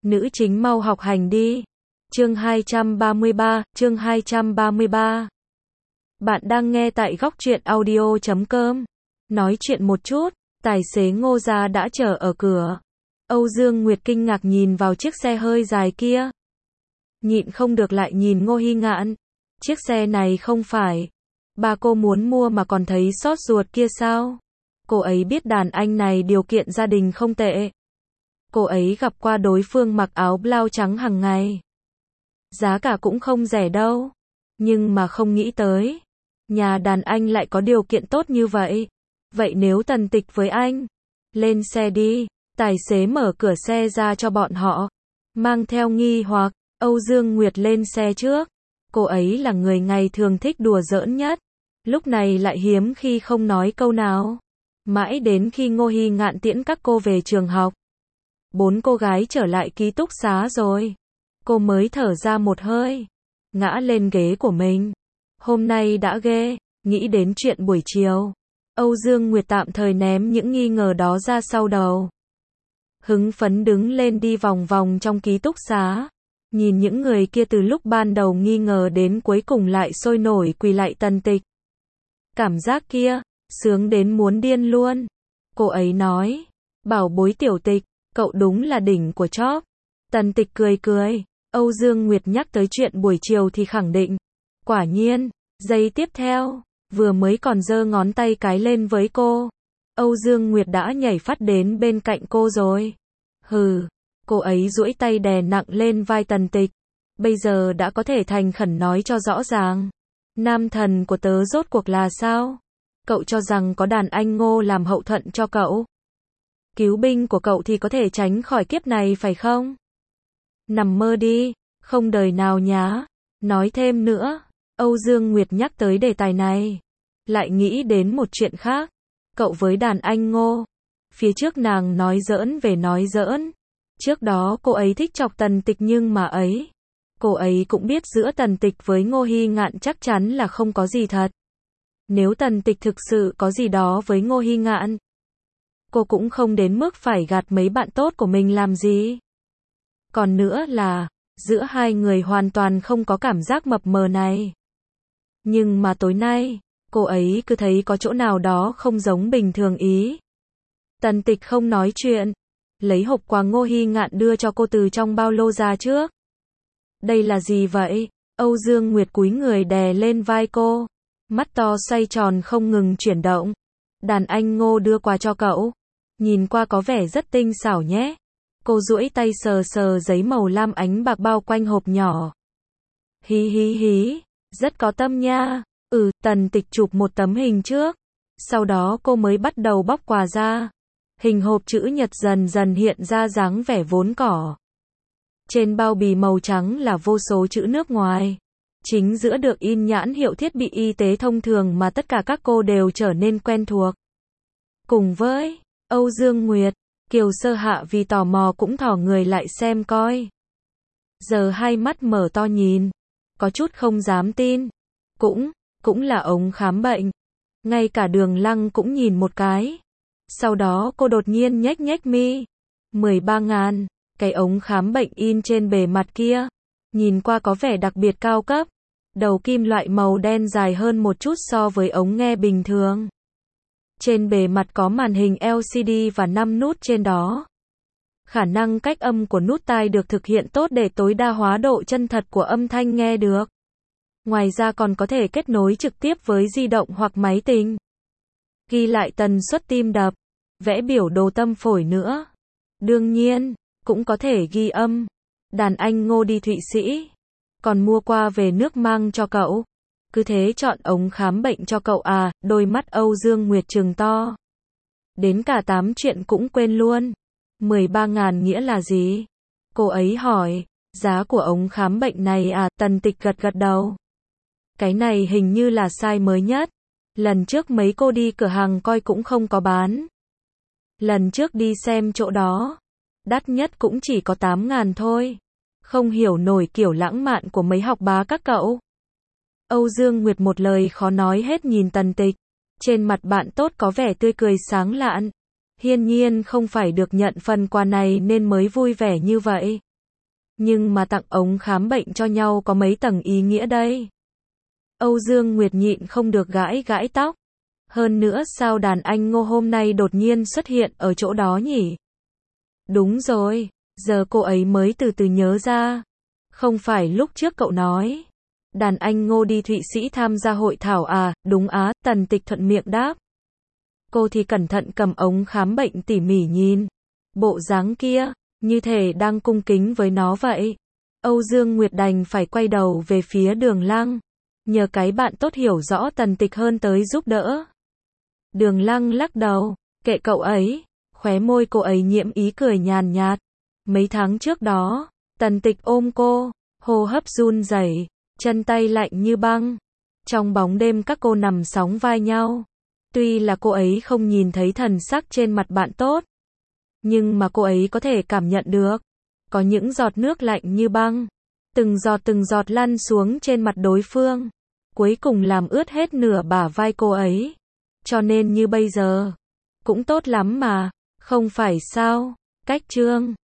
Nữ chính mau học hành đi. Chương 233. Bạn đang nghe tại góc truyện audio.com. Nói chuyện một chút, tài xế Ngô Gia đã chờ ở cửa. Âu Dương Nguyệt kinh ngạc nhìn vào chiếc xe hơi dài kia. Nhịn không được lại nhìn Ngô Hi Ngạn. Chiếc xe này không phải bà cô muốn mua mà còn thấy xót ruột kia sao? Cô ấy biết đàn anh này điều kiện gia đình không tệ. Cô ấy gặp qua đối phương mặc áo blau trắng hàng ngày. Giá cả cũng không rẻ đâu. Nhưng mà không nghĩ tới, nhà đàn anh lại có điều kiện tốt như vậy. Vậy nếu Tần Tịch với anh, lên xe đi. Tài xế mở cửa xe ra cho bọn họ. Mang theo nghi hoặc, Âu Dương Nguyệt lên xe trước. Cô ấy là người ngày thường thích đùa giỡn nhất. Lúc này lại hiếm khi không nói câu nào. Mãi đến khi Ngô Hi Ngạn tiễn các cô về trường học. 4 cô gái trở lại ký túc xá rồi. Cô mới thở ra một hơi. Ngã lên ghế của mình. Hôm nay đã ghê. Nghĩ đến chuyện buổi chiều. Âu Dương Nguyệt tạm thời ném những nghi ngờ đó ra sau đầu. Hứng phấn đứng lên đi vòng vòng trong ký túc xá. Nhìn những người kia từ lúc ban đầu nghi ngờ đến cuối cùng lại sôi nổi quỳ lạy Tần Tịch. Cảm giác kia, sướng đến muốn điên luôn. Cô ấy nói, bảo bối Tiểu Tịch, cậu đúng là đỉnh của chóp. Tần Tịch cười cười. Âu Dương Nguyệt nhắc tới chuyện buổi chiều thì khẳng định. Quả nhiên, giây tiếp theo, vừa mới còn giơ ngón tay cái lên với cô. Âu Dương Nguyệt đã nhảy phát đến bên cạnh cô rồi. Hừ, cô ấy duỗi tay đè nặng lên vai Tần Tịch. Bây giờ đã có thể thành khẩn nói cho rõ ràng. Nam thần của tớ rốt cuộc là sao? Cậu cho rằng có đàn anh Ngô làm hậu thuẫn cho cậu? Cứu binh của cậu thì có thể tránh khỏi kiếp này phải không? Nằm mơ đi, không đời nào nhá. Nói thêm nữa, Âu Dương Nguyệt nhắc tới đề tài này. Lại nghĩ đến một chuyện khác. Cậu với đàn anh Ngô. Phía trước nàng nói giỡn về nói giỡn. Trước đó cô ấy thích chọc Tần Tịch nhưng mà ấy. Cô ấy cũng biết giữa Tần Tịch với Ngô Hi Ngạn chắc chắn là không có gì thật. Nếu Tần Tịch thực sự có gì đó với Ngô Hi Ngạn, cô cũng không đến mức phải gạt mấy bạn tốt của mình làm gì. Còn nữa là, giữa hai người hoàn toàn không có cảm giác mập mờ này. Nhưng mà tối nay, cô ấy cứ thấy có chỗ nào đó không giống bình thường ý. Tần Tịch không nói chuyện. Lấy hộp quà Ngô Hi Ngạn đưa cho cô từ trong ba lô ra trước. Đây là gì vậy? Âu Dương Nguyệt cúi người đè lên vai cô. Mắt to xoay tròn không ngừng chuyển động. Đàn anh Ngô đưa quà cho cậu. Nhìn qua có vẻ rất tinh xảo nhé. Cô duỗi tay sờ sờ giấy màu lam ánh bạc bao quanh hộp nhỏ. Hí hí hí. Rất có tâm nha. Tần Tịch chụp một tấm hình trước. Sau đó cô mới bắt đầu bóc quà ra. Hình hộp chữ nhật dần dần hiện ra dáng vẻ vốn có. Trên bao bì màu trắng là vô số chữ nước ngoài. Chính giữa được in nhãn hiệu thiết bị y tế thông thường mà tất cả các cô đều trở nên quen thuộc. Cùng với Âu Dương Nguyệt, Kiều Sơ Hạ vì tò mò cũng thò người lại xem coi. Giờ hai mắt mở to nhìn. Có chút không dám tin. Cũng là ống khám bệnh. Ngay cả Đường Lăng cũng nhìn một cái. Sau đó cô đột nhiên nhếch nhếch mi. 13.000, cái ống khám bệnh in trên bề mặt kia. Nhìn qua có vẻ đặc biệt cao cấp. Đầu kim loại màu đen dài hơn một chút so với ống nghe bình thường. Trên bề mặt có màn hình LCD và 5 nút trên đó. Khả năng cách âm của nút tai được thực hiện tốt để tối đa hóa độ chân thật của âm thanh nghe được. Ngoài ra còn có thể kết nối trực tiếp với di động hoặc máy tính. Ghi lại tần suất tim đập, vẽ biểu đồ tâm phổi nữa. Đương nhiên, cũng có thể ghi âm. Đàn anh Ngô đi Thụy Sĩ. Còn mua qua về nước mang cho cậu. Cứ thế chọn ống khám bệnh cho cậu à, đôi mắt Âu Dương Nguyệt trừng to. Đến cả 8 chuyện cũng quên luôn. 13.000 nghĩa là gì? Cô ấy hỏi, giá của ống khám bệnh này à, Tần Tịch gật gật đầu. Cái này hình như là size mới nhất. Lần trước mấy cô đi cửa hàng coi cũng không có bán. Lần trước đi xem chỗ đó, đắt nhất cũng chỉ có 8.000 thôi. Không hiểu nổi kiểu lãng mạn của mấy học bá các cậu. Âu Dương Nguyệt một lời khó nói hết nhìn Tần Tịch. Trên mặt bạn tốt có vẻ tươi cười sáng lạn. Hiển nhiên không phải được nhận phần quà này nên mới vui vẻ như vậy. Nhưng mà tặng ống khám bệnh cho nhau có mấy tầng ý nghĩa đây. Âu Dương Nguyệt nhịn không được gãi gãi tóc. Hơn nữa sao đàn anh Ngô hôm nay đột nhiên xuất hiện ở chỗ đó nhỉ? Đúng rồi, giờ cô ấy mới từ từ nhớ ra. Không phải lúc trước cậu nói. Đàn anh Ngô đi Thụy Sĩ tham gia hội thảo à, đúng á, Tần Tịch thuận miệng đáp. Cô thì cẩn thận cầm ống khám bệnh tỉ mỉ nhìn. Bộ dáng kia, như thể đang cung kính với nó vậy. Âu Dương Nguyệt đành phải quay đầu về phía Đường Lăng. Nhờ cái bạn tốt hiểu rõ Tần Tịch hơn tới giúp đỡ. Đường Lăng lắc đầu, kệ cậu ấy, khóe môi cô ấy nhiễm ý cười nhàn nhạt. Mấy tháng trước đó, Tần Tịch ôm cô, hô hấp run rẩy, chân tay lạnh như băng. Trong bóng đêm các cô nằm sóng vai nhau. Tuy là cô ấy không nhìn thấy thần sắc trên mặt bạn tốt, nhưng mà cô ấy có thể cảm nhận được. Có những giọt nước lạnh như băng, từng giọt lăn xuống trên mặt đối phương, cuối cùng làm ướt hết nửa bả vai cô ấy. Cho nên như bây giờ, cũng tốt lắm mà, không phải sao? Cách chương